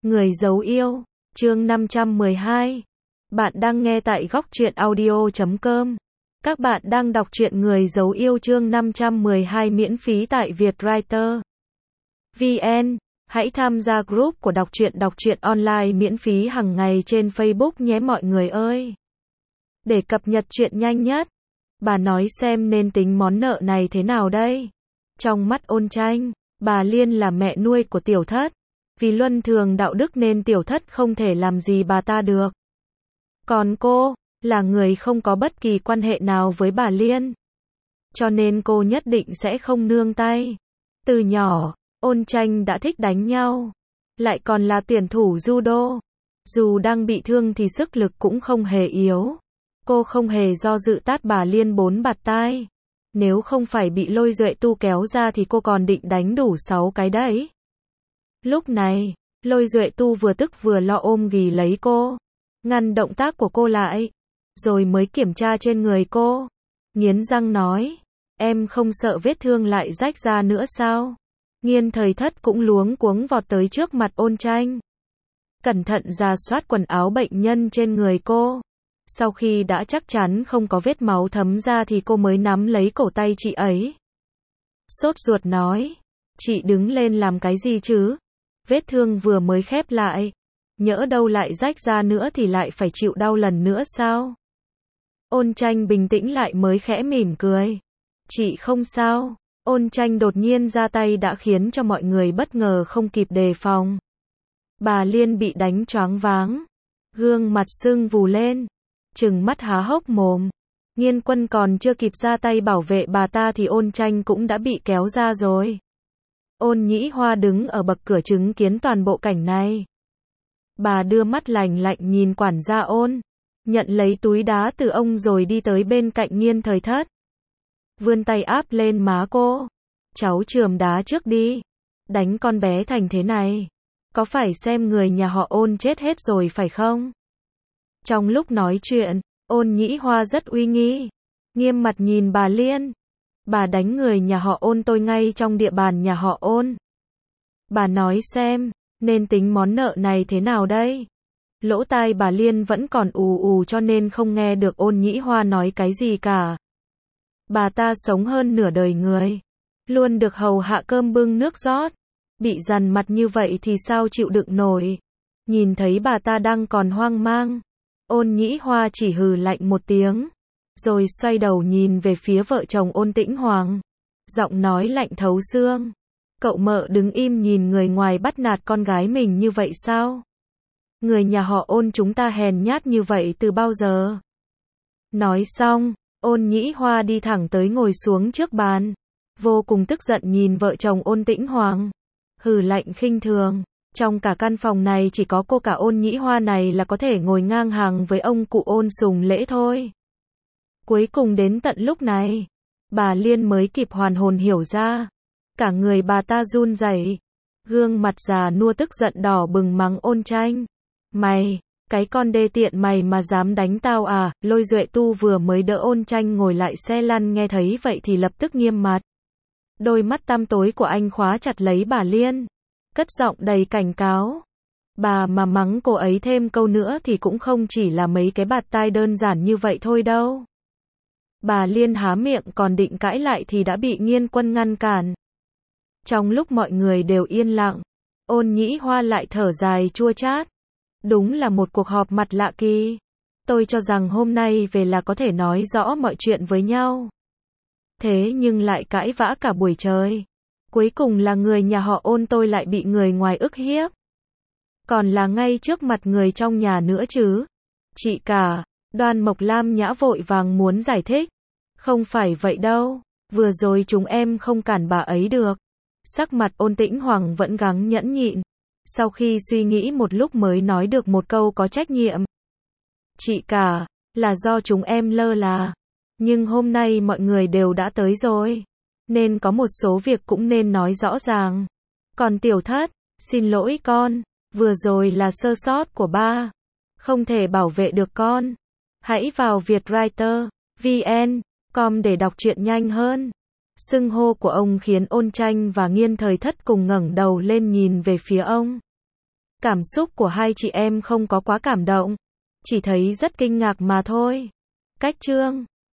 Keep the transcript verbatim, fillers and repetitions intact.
Người giấu yêu, chương năm trăm mười hai. Bạn đang nghe tại góc truyện audio chấm com. Các bạn đang đọc truyện Người giấu yêu chương năm trăm mười hai miễn phí tại Vietwriter vê en. Hãy tham gia group của đọc truyện đọc truyện online miễn phí hàng ngày trên Facebook nhé mọi người ơi. Để cập nhật truyện nhanh nhất, bà nói xem nên tính món nợ này thế nào đây? Trong mắt Ôn Tranh, bà Liên là mẹ nuôi của Tiểu Thất. Vì luân thường đạo đức nên Tiểu Thất không thể làm gì bà ta được. Còn cô, là người không có bất kỳ quan hệ nào với bà Liên. Cho nên cô nhất định sẽ không nương tay. Từ nhỏ, Ôn Tranh đã thích đánh nhau. Lại còn là tuyển thủ judo. Dù đang bị thương thì sức lực cũng không hề yếu. Cô không hề do dự tát bà Liên bốn bạt tai. Nếu không phải bị Lôi Duệ Tu kéo ra thì cô còn định đánh đủ sáu cái đấy. Lúc này, Lôi Duệ Tu vừa tức vừa lo ôm ghì lấy cô, ngăn động tác của cô lại, rồi mới kiểm tra trên người cô, nghiến răng nói, em không sợ vết thương lại rách ra nữa sao? Nghiên Thời Thất cũng luống cuống vọt tới trước mặt Ôn Tranh, cẩn thận rà soát quần áo bệnh nhân trên người cô. Sau khi đã chắc chắn không có vết máu thấm ra thì cô mới nắm lấy cổ tay chị ấy. Sốt ruột nói, chị đứng lên làm cái gì chứ? Vết thương vừa mới khép lại, nhỡ đâu lại rách ra nữa thì lại phải chịu đau lần nữa sao? Ôn Tranh bình tĩnh lại mới khẽ mỉm cười. Chị không sao. Ôn Tranh đột nhiên ra tay đã khiến cho mọi người bất ngờ không kịp đề phòng. Bà Liên bị đánh choáng váng, gương mặt sưng vù lên, trừng mắt há hốc mồm. Nghiên Quân còn chưa kịp ra tay bảo vệ bà ta thì Ôn Tranh cũng đã bị kéo ra rồi. Ôn Nhĩ Hoa đứng ở bậc cửa chứng kiến toàn bộ cảnh này. Bà đưa mắt lạnh lạnh nhìn quản gia Ôn, nhận lấy túi đá từ ông rồi đi tới bên cạnh Nghiên Thời Thất. Vươn tay áp lên má cô. Cháu chườm đá trước đi. Đánh con bé thành thế này. Có phải xem người nhà họ Ôn chết hết rồi phải không? Trong lúc nói chuyện, Ôn Nhĩ Hoa rất uy nghi, nghiêm mặt nhìn bà Liên. Bà đánh người nhà họ Ôn tôi ngay trong địa bàn nhà họ Ôn. Bà nói xem, nên tính món nợ này thế nào đây? Lỗ tai bà Liên vẫn còn ù ù cho nên không nghe được Ôn Nhĩ Hoa nói cái gì cả. Bà ta sống hơn nửa đời người, luôn được hầu hạ cơm bưng nước rót. Bị dằn mặt như vậy thì sao chịu đựng nổi? Nhìn thấy bà ta đang còn hoang mang, Ôn Nhĩ Hoa chỉ hừ lạnh một tiếng, rồi xoay đầu nhìn về phía vợ chồng Ôn Tĩnh Hoàng. Giọng nói lạnh thấu xương. Cậu mợ đứng im nhìn người ngoài bắt nạt con gái mình như vậy sao? Người nhà họ Ôn chúng ta hèn nhát như vậy từ bao giờ? Nói xong, Ôn Nhĩ Hoa đi thẳng tới ngồi xuống trước bàn, vô cùng tức giận nhìn vợ chồng Ôn Tĩnh Hoàng. Hừ lạnh khinh thường. Trong cả căn phòng này chỉ có cô cả Ôn Nhĩ Hoa này là có thể ngồi ngang hàng với ông cụ Ôn Sùng Lễ thôi. Cuối cùng đến tận lúc này, bà Liên mới kịp hoàn hồn hiểu ra. Cả người bà ta run rẩy, gương mặt già nua tức giận đỏ bừng mắng Ôn Tranh. Mày, cái con đê tiện mày mà dám đánh tao à? Lôi Duệ Tu vừa mới đỡ Ôn Tranh ngồi lại xe lăn nghe thấy vậy thì lập tức nghiêm mặt. Đôi mắt tăm tối của anh khóa chặt lấy bà Liên, cất giọng đầy cảnh cáo. Bà mà mắng cô ấy thêm câu nữa thì cũng không chỉ là mấy cái bạt tai đơn giản như vậy thôi đâu. Bà Liên há miệng còn định cãi lại thì đã bị Nghiên Quân ngăn cản. Trong lúc mọi người đều yên lặng, Ôn Nhĩ Hoa lại thở dài chua chát. Đúng là một cuộc họp mặt lạ kỳ. Tôi cho rằng hôm nay về là có thể nói rõ mọi chuyện với nhau. Thế nhưng lại cãi vã cả buổi trời. Cuối cùng là người nhà họ Ôn tôi lại bị người ngoài ức hiếp. Còn là ngay trước mặt người trong nhà nữa chứ. Chị cả, Đoan Mộc Lam Nhã vội vàng muốn giải thích. Không phải vậy đâu, vừa rồi chúng em không cản bà ấy được. Sắc mặt Ôn Tĩnh Hoàng vẫn gắng nhẫn nhịn. Sau khi suy nghĩ một lúc mới nói được một câu có trách nhiệm. Chị cả, là do chúng em lơ là. Nhưng hôm nay mọi người đều đã tới rồi, nên có một số việc cũng nên nói rõ ràng. Còn Tiểu Thất, xin lỗi con, vừa rồi là sơ sót của ba. Không thể bảo vệ được con. Hãy vào Vietwriter vê en com để đọc truyện nhanh hơn. Xưng hô của ông khiến Ôn Tranh và Nghiên Thời Thất cùng ngẩng đầu lên nhìn về phía ông. Cảm xúc của hai chị em không có quá cảm động, chỉ thấy rất kinh ngạc mà thôi. Cách chương